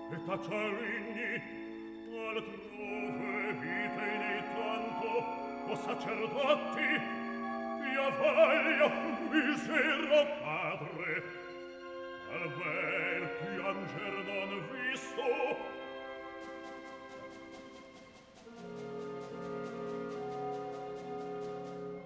e tacialigni, altrove vite nei tanto, o sacerdoti, via voglia, misero padre, al bel pianger non visto,